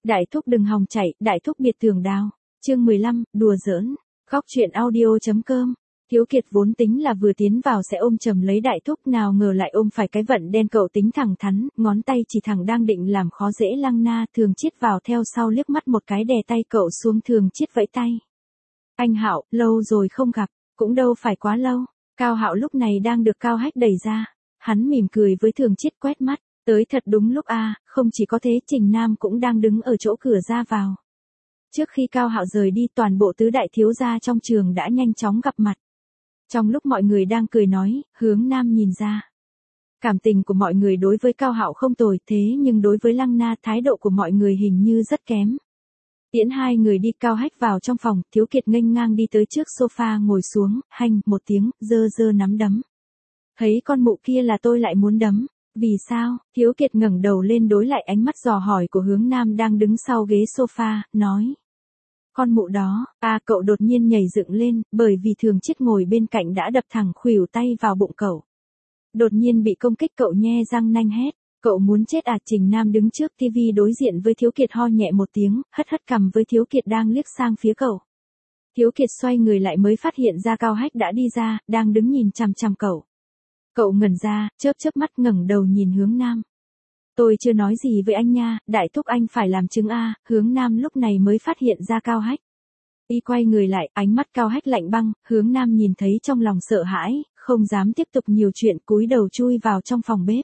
Đại thúc đừng hòng chạy, đại thúc biệt tường đào. Chương 15, đùa giỡn. Góc truyện audio.com. Thiếu Kiệt vốn tính là vừa tiến vào sẽ ôm chầm lấy đại thúc, nào ngờ lại ôm phải cái vận đen. Cậu tính thẳng thắn, ngón tay chỉ thẳng đang định làm khó dễ Lăng Na. Thường Chiết vào theo sau liếc mắt một cái đè tay cậu xuống. Thường Chiết vẫy tay. Anh Hạo, lâu rồi không gặp. Cũng đâu phải quá lâu. Cao Hạo lúc này đang được Cao Hách đẩy ra. Hắn mỉm cười với Thường Chiết quét mắt. Tới thật đúng lúc a, không chỉ có thế, Trình Nam cũng đang đứng ở chỗ cửa ra vào. Trước khi Cao Hạo rời đi, toàn bộ tứ đại thiếu gia trong trường đã nhanh chóng gặp mặt. Trong lúc mọi người đang cười nói, Hướng Nam nhìn ra. Cảm tình của mọi người đối với Cao Hạo không tồi, thế nhưng đối với Lăng Na thái độ của mọi người hình như rất kém. Tiễn hai người đi, Cao Hách vào trong phòng, Thiếu Kiệt nghênh ngang đi tới trước sofa ngồi xuống, hanh một tiếng, giơ nắm đấm. Thấy con mụ kia là tôi lại muốn đấm. Vì sao? Thiếu Kiệt ngẩng đầu lên đối lại ánh mắt dò hỏi của Hướng Nam đang đứng sau ghế sofa, nói. Con mụ đó, cậu đột nhiên nhảy dựng lên, bởi vì Thường Chiết ngồi bên cạnh đã đập thẳng khuỷu tay vào bụng cậu. Đột nhiên bị công kích, cậu nhe răng nanh hét, cậu muốn chết à? Trình Nam đứng trước tivi đối diện với Thiếu Kiệt ho nhẹ một tiếng, hất cằm với Thiếu Kiệt đang liếc sang phía cậu. Thiếu Kiệt xoay người lại mới phát hiện ra Cao Hách đã đi ra, đang đứng nhìn chằm chằm cậu. Cậu ngẩn ra, chớp mắt ngẩng đầu nhìn Hướng Nam. Tôi chưa nói gì với anh nha, đại thúc anh phải làm chứng a. Hướng Nam lúc này mới phát hiện ra Cao Hách. Y quay người lại, ánh mắt Cao Hách lạnh băng, Hướng Nam nhìn thấy trong lòng sợ hãi, không dám tiếp tục nhiều chuyện, cúi đầu chui vào trong phòng bếp.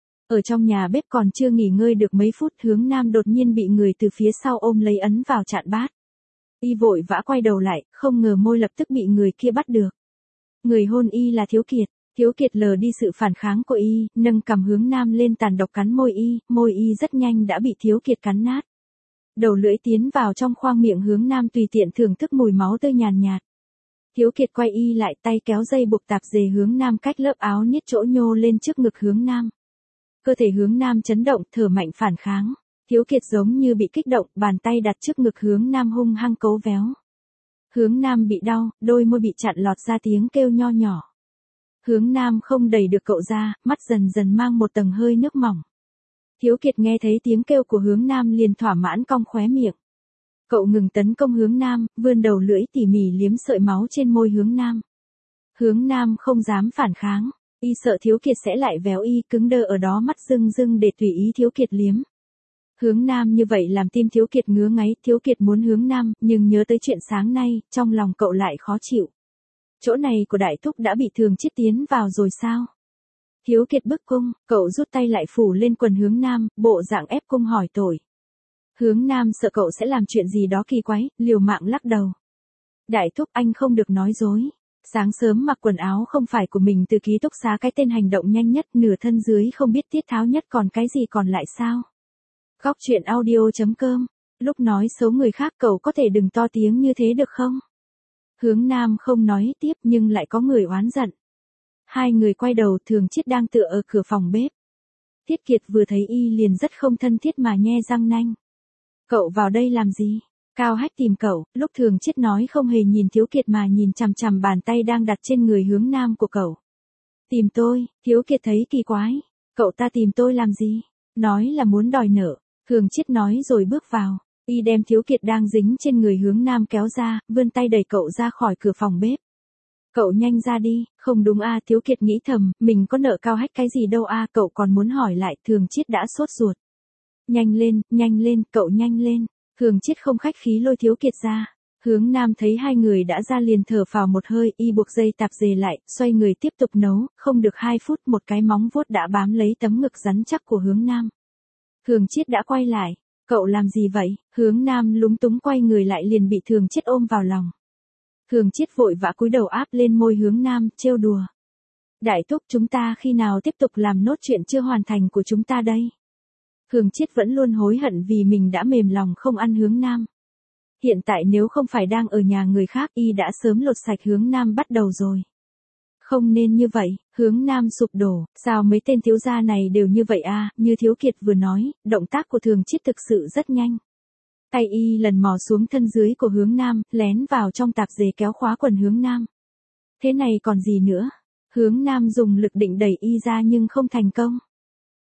Ở trong nhà bếp còn chưa nghỉ ngơi được mấy phút, Hướng Nam đột nhiên bị người từ phía sau ôm lấy ấn vào chạn bát. Y vội vã quay đầu lại, không ngờ môi lập tức bị người kia bắt được. Người hôn Y là Thiếu Kiệt. Thiếu Kiệt lờ đi sự phản kháng của Y, nâng cằm Hướng Nam lên tàn độc cắn môi Y rất nhanh đã bị Thiếu Kiệt cắn nát. Đầu lưỡi tiến vào trong khoang miệng Hướng Nam tùy tiện thưởng thức mùi máu tươi nhàn nhạt. Thiếu Kiệt quay Y lại, tay kéo dây buộc tạp dề Hướng Nam cách lớp áo niết chỗ nhô lên trước ngực Hướng Nam. Cơ thể Hướng Nam chấn động, thở mạnh phản kháng. Thiếu Kiệt giống như bị kích động, bàn tay đặt trước ngực Hướng Nam hung hăng cấu véo. Hướng Nam bị đau, đôi môi bị chặn lọt ra tiếng kêu nho nhỏ. Hướng Nam không đẩy được cậu ra, mắt dần dần mang một tầng hơi nước mỏng. Thiếu Kiệt nghe thấy tiếng kêu của Hướng Nam liền thỏa mãn cong khóe miệng. Cậu ngừng tấn công Hướng Nam, vươn đầu lưỡi tỉ mỉ liếm sợi máu trên môi Hướng Nam. Hướng Nam không dám phản kháng, Y sợ Thiếu Kiệt sẽ lại véo Y, cứng đơ ở đó, mắt rưng để tùy ý Thiếu Kiệt liếm. Hướng Nam như vậy làm tim Thiếu Kiệt ngứa ngáy, Thiếu Kiệt muốn Hướng Nam, nhưng nhớ tới chuyện sáng nay, trong lòng cậu lại khó chịu. Chỗ này của đại thúc đã bị Thường Chiết tiến vào rồi sao? Thiếu Kiệt bức cung, cậu rút tay lại phủ lên quần Hướng Nam, bộ dạng ép cung hỏi tội. Hướng Nam sợ cậu sẽ làm chuyện gì đó kỳ quái, liều mạng lắc đầu. Đại thúc, anh không được nói dối. Sáng sớm mặc quần áo không phải của mình từ ký túc xá, cái tên hành động nhanh nhất, nửa thân dưới không biết tiết tháo nhất, còn cái gì còn lại sao? Góc truyện audio.com. Lúc nói xấu người khác cậu có thể đừng to tiếng như thế được không? Hướng Nam không nói tiếp nhưng lại có người oán giận. Hai người quay đầu, Thường Chiết đang tựa ở cửa phòng bếp. Tiết Kiệt vừa thấy Y liền rất không thân thiết mà nhe răng nanh. Cậu vào đây làm gì? Cao Hách tìm cậu, lúc Thường Chiết nói không hề nhìn Thiếu Kiệt mà nhìn chằm chằm bàn tay đang đặt trên người Hướng Nam của cậu. Tìm tôi, Thiếu Kiệt thấy kỳ quái. Cậu ta tìm tôi làm gì? Nói là muốn đòi nợ. Thường Chiết nói rồi bước vào. Y đem Thiếu Kiệt đang dính trên người Hướng Nam kéo ra, vươn tay đẩy cậu ra khỏi cửa phòng bếp. Cậu nhanh ra đi, không đúng a? Thiếu Kiệt nghĩ thầm, mình có nợ Cao Hách cái gì đâu a? Cậu còn muốn hỏi lại, Thường Chiết đã sốt ruột. Nhanh lên, cậu nhanh lên. Thường Chiết không khách khí lôi Thiếu Kiệt ra. Hướng Nam thấy hai người đã ra liền thở phào một hơi, Y buộc dây tạp dề lại, xoay người tiếp tục nấu, không được 2 phút một cái móng vuốt đã bám lấy tấm ngực rắn chắc của Hướng Nam. Thường Chiết đã quay lại. Cậu làm gì vậy? Hướng Nam lúng túng quay người lại liền bị Thường Chiết ôm vào lòng. Thường Chiết vội vã cúi đầu áp lên môi Hướng Nam, trêu đùa. Đại thúc, chúng ta khi nào tiếp tục làm nốt chuyện chưa hoàn thành của chúng ta đây? Thường Chiết vẫn luôn hối hận vì mình đã mềm lòng không ăn Hướng Nam. Hiện tại nếu không phải đang ở nhà người khác, Y đã sớm lột sạch Hướng Nam bắt đầu rồi. Không nên như vậy, Hướng Nam sụp đổ, sao mấy tên thiếu gia này đều như vậy a? Như Thiếu Kiệt vừa nói, động tác của Thường Chiết thực sự rất nhanh. Tay Y lần mò xuống thân dưới của Hướng Nam, lén vào trong tạp dề kéo khóa quần Hướng Nam. Thế này còn gì nữa? Hướng Nam dùng lực định đẩy Y ra nhưng không thành công.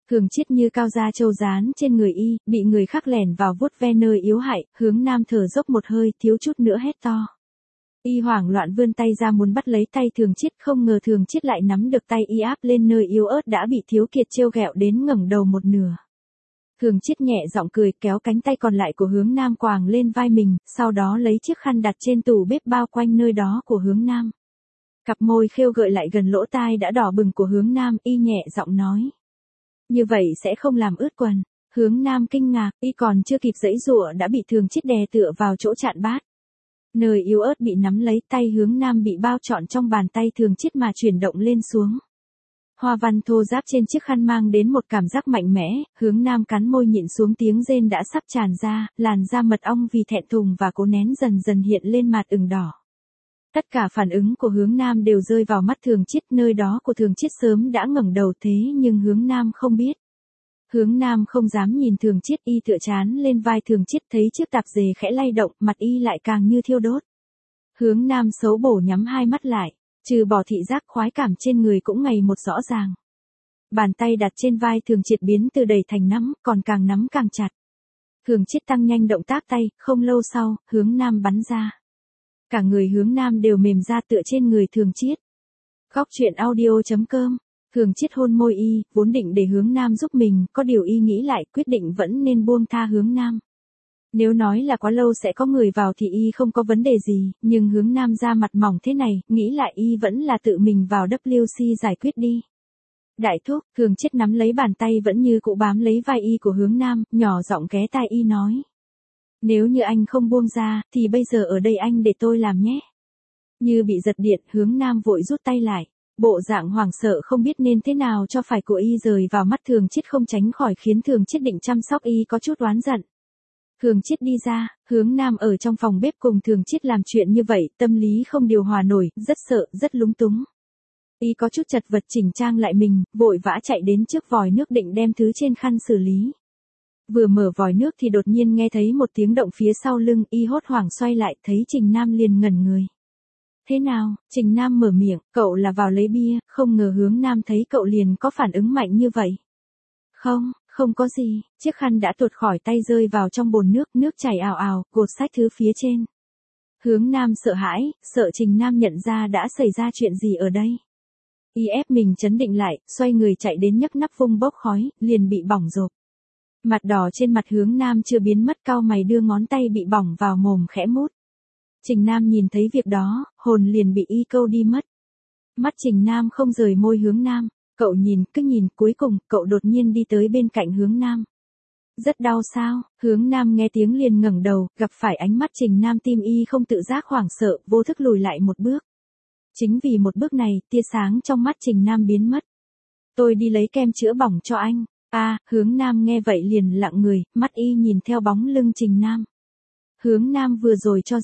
Thường Chiết như cao da trâu dán trên người y, bị người khác lẻn vào vuốt ve nơi yếu hại, hướng nam thở dốc một hơi, thiếu chút nữa hét to. Y hoảng loạn vươn tay ra muốn bắt lấy tay Thường Chiết, không ngờ Thường Chiết lại nắm được tay y áp lên nơi yếu ớt đã bị Thiếu Kiệt trêu ghẹo đến ngẩng đầu một nửa. Thường Chiết nhẹ giọng cười, kéo cánh tay còn lại của hướng nam quàng lên vai mình, sau đó lấy chiếc khăn đặt trên tủ bếp bao quanh nơi đó của hướng nam. Cặp môi khêu gợi lại gần lỗ tai đã đỏ bừng của hướng nam, y nhẹ giọng nói. Như vậy sẽ không làm ướt quần. Hướng nam kinh ngạc, y còn chưa kịp giãy giụa đã bị Thường Chiết đè tựa vào chỗ chạn bát. Nơi yếu ớt bị nắm lấy, tay hướng nam bị bao trọn trong bàn tay Thường Chiết mà chuyển động lên xuống. Hoa văn thô ráp trên chiếc khăn mang đến một cảm giác mạnh mẽ, hướng nam cắn môi nhịn xuống tiếng rên đã sắp tràn ra, làn da mật ong vì thẹn thùng và cố nén dần dần hiện lên mặt ửng đỏ. Tất cả phản ứng của hướng nam đều rơi vào mắt Thường Chiết, nơi đó của Thường Chiết sớm đã ngẩng đầu thế nhưng hướng nam không biết. Hướng nam không dám nhìn Thường Chiết, y tựa chán lên vai Thường Chiết, thấy chiếc tạp dề khẽ lay động, mặt y lại càng như thiêu đốt. Hướng nam xấu bổ nhắm hai mắt lại, trừ bỏ thị giác, khoái cảm trên người cũng ngày một rõ ràng. Bàn tay đặt trên vai Thường Chiết biến từ đầy thành nắm, còn càng nắm càng chặt. Thường Chiết tăng nhanh động tác tay, không lâu sau, hướng nam bắn ra. Cả người hướng nam đều mềm ra tựa trên người Thường Chiết. Góc truyện audio.com. Thường Chiết hôn môi y, vốn định để hướng nam giúp mình, có điều y nghĩ lại, quyết định vẫn nên buông tha hướng nam. Nếu nói là quá lâu sẽ có người vào thì y không có vấn đề gì, nhưng hướng nam da mặt mỏng thế này, nghĩ lại y vẫn là tự mình vào WC giải quyết đi. Đại thúc, Thường Chiết nắm lấy bàn tay vẫn như cũ bám lấy vai y của hướng nam, nhỏ giọng ghé tai y nói. Nếu như anh không buông ra, thì bây giờ ở đây anh để tôi làm nhé. Như bị giật điện, hướng nam vội rút tay lại. Bộ dạng hoảng sợ không biết nên thế nào cho phải của y rời vào mắt Thường Chiết không tránh khỏi khiến Thường Chiết định chăm sóc y có chút oán giận. Thường Chiết đi ra, hướng nam ở trong phòng bếp cùng Thường Chiết làm chuyện như vậy, tâm lý không điều hòa nổi, rất sợ, rất lúng túng. Y có chút chật vật chỉnh trang lại mình, vội vã chạy đến trước vòi nước định đem thứ trên khăn xử lý. Vừa mở vòi nước thì đột nhiên nghe thấy một tiếng động phía sau lưng, y hốt hoảng xoay lại, thấy Trình Nam liền ngẩn người. Thế nào? Trình Nam mở miệng, cậu là vào lấy bia, không ngờ hướng nam thấy cậu liền có phản ứng mạnh như vậy. Không có gì, chiếc khăn đã tuột khỏi tay rơi vào trong bồn nước, nước chảy ào ào, cột sách thứ phía trên. Hướng nam sợ hãi, sợ Trình Nam nhận ra đã xảy ra chuyện gì ở đây. Y ép mình trấn định lại, xoay người chạy đến nhấc nắp vung bốc khói, liền bị bỏng rộp. Mặt đỏ trên mặt hướng nam chưa biến mất, cau mày đưa ngón tay bị bỏng vào mồm khẽ mút. Trình Nam nhìn thấy việc đó, hồn liền bị y câu đi mất. Mắt Trình Nam không rời môi hướng nam, cậu nhìn, cứ nhìn, cuối cùng, cậu đột nhiên đi tới bên cạnh hướng nam. Rất đau sao? Hướng nam nghe tiếng liền ngẩng đầu, gặp phải ánh mắt Trình Nam tim y không tự giác hoảng sợ, vô thức lùi lại một bước. Chính vì một bước này, tia sáng trong mắt Trình Nam biến mất. Tôi đi lấy kem chữa bỏng cho anh. Hướng nam nghe vậy liền lặng người, mắt y nhìn theo bóng lưng Trình Nam. Hướng nam vừa rồi cho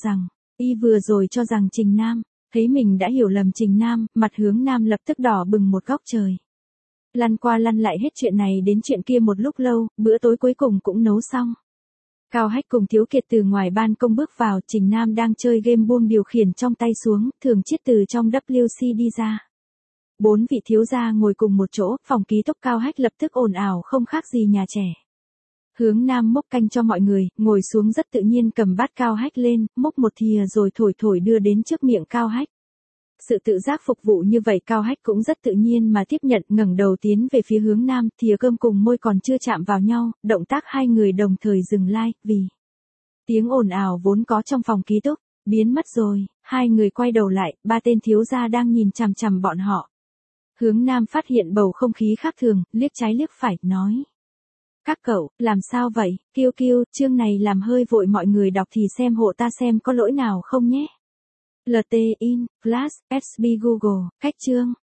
rằng Trình Nam, thấy mình đã hiểu lầm Trình Nam, mặt hướng nam lập tức đỏ bừng một góc trời. Lăn qua lăn lại hết chuyện này đến chuyện kia một lúc lâu, bữa tối cuối cùng cũng nấu xong. Cao Hách cùng Thiếu Kiệt từ ngoài ban công bước vào, Trình Nam đang chơi game buông điều khiển trong tay xuống, Thường Chiết từ trong WC đi ra. 4 vị thiếu gia ngồi cùng một chỗ, phòng ký túc Cao Hách lập tức ồn ào không khác gì nhà trẻ. Hướng nam múc canh cho mọi người, ngồi xuống rất tự nhiên cầm bát Cao Hách lên, múc một thìa rồi thổi đưa đến trước miệng Cao Hách. Sự tự giác phục vụ như vậy Cao Hách cũng rất tự nhiên mà tiếp nhận, ngẩng đầu tiến về phía hướng nam, thìa cơm cùng môi còn chưa chạm vào nhau, động tác hai người đồng thời dừng lại, vì tiếng ồn ào vốn có trong phòng ký túc, biến mất rồi, hai người quay đầu lại, 3 tên thiếu gia đang nhìn chằm chằm bọn họ. Hướng nam phát hiện bầu không khí khác thường, liếc trái liếc phải, nói. Các cậu, làm sao vậy? Kiêu Kiêu, chương này làm hơi vội, mọi người đọc thì xem hộ ta xem có lỗi nào không nhé. LT in, Flash, SB Google, cách chương.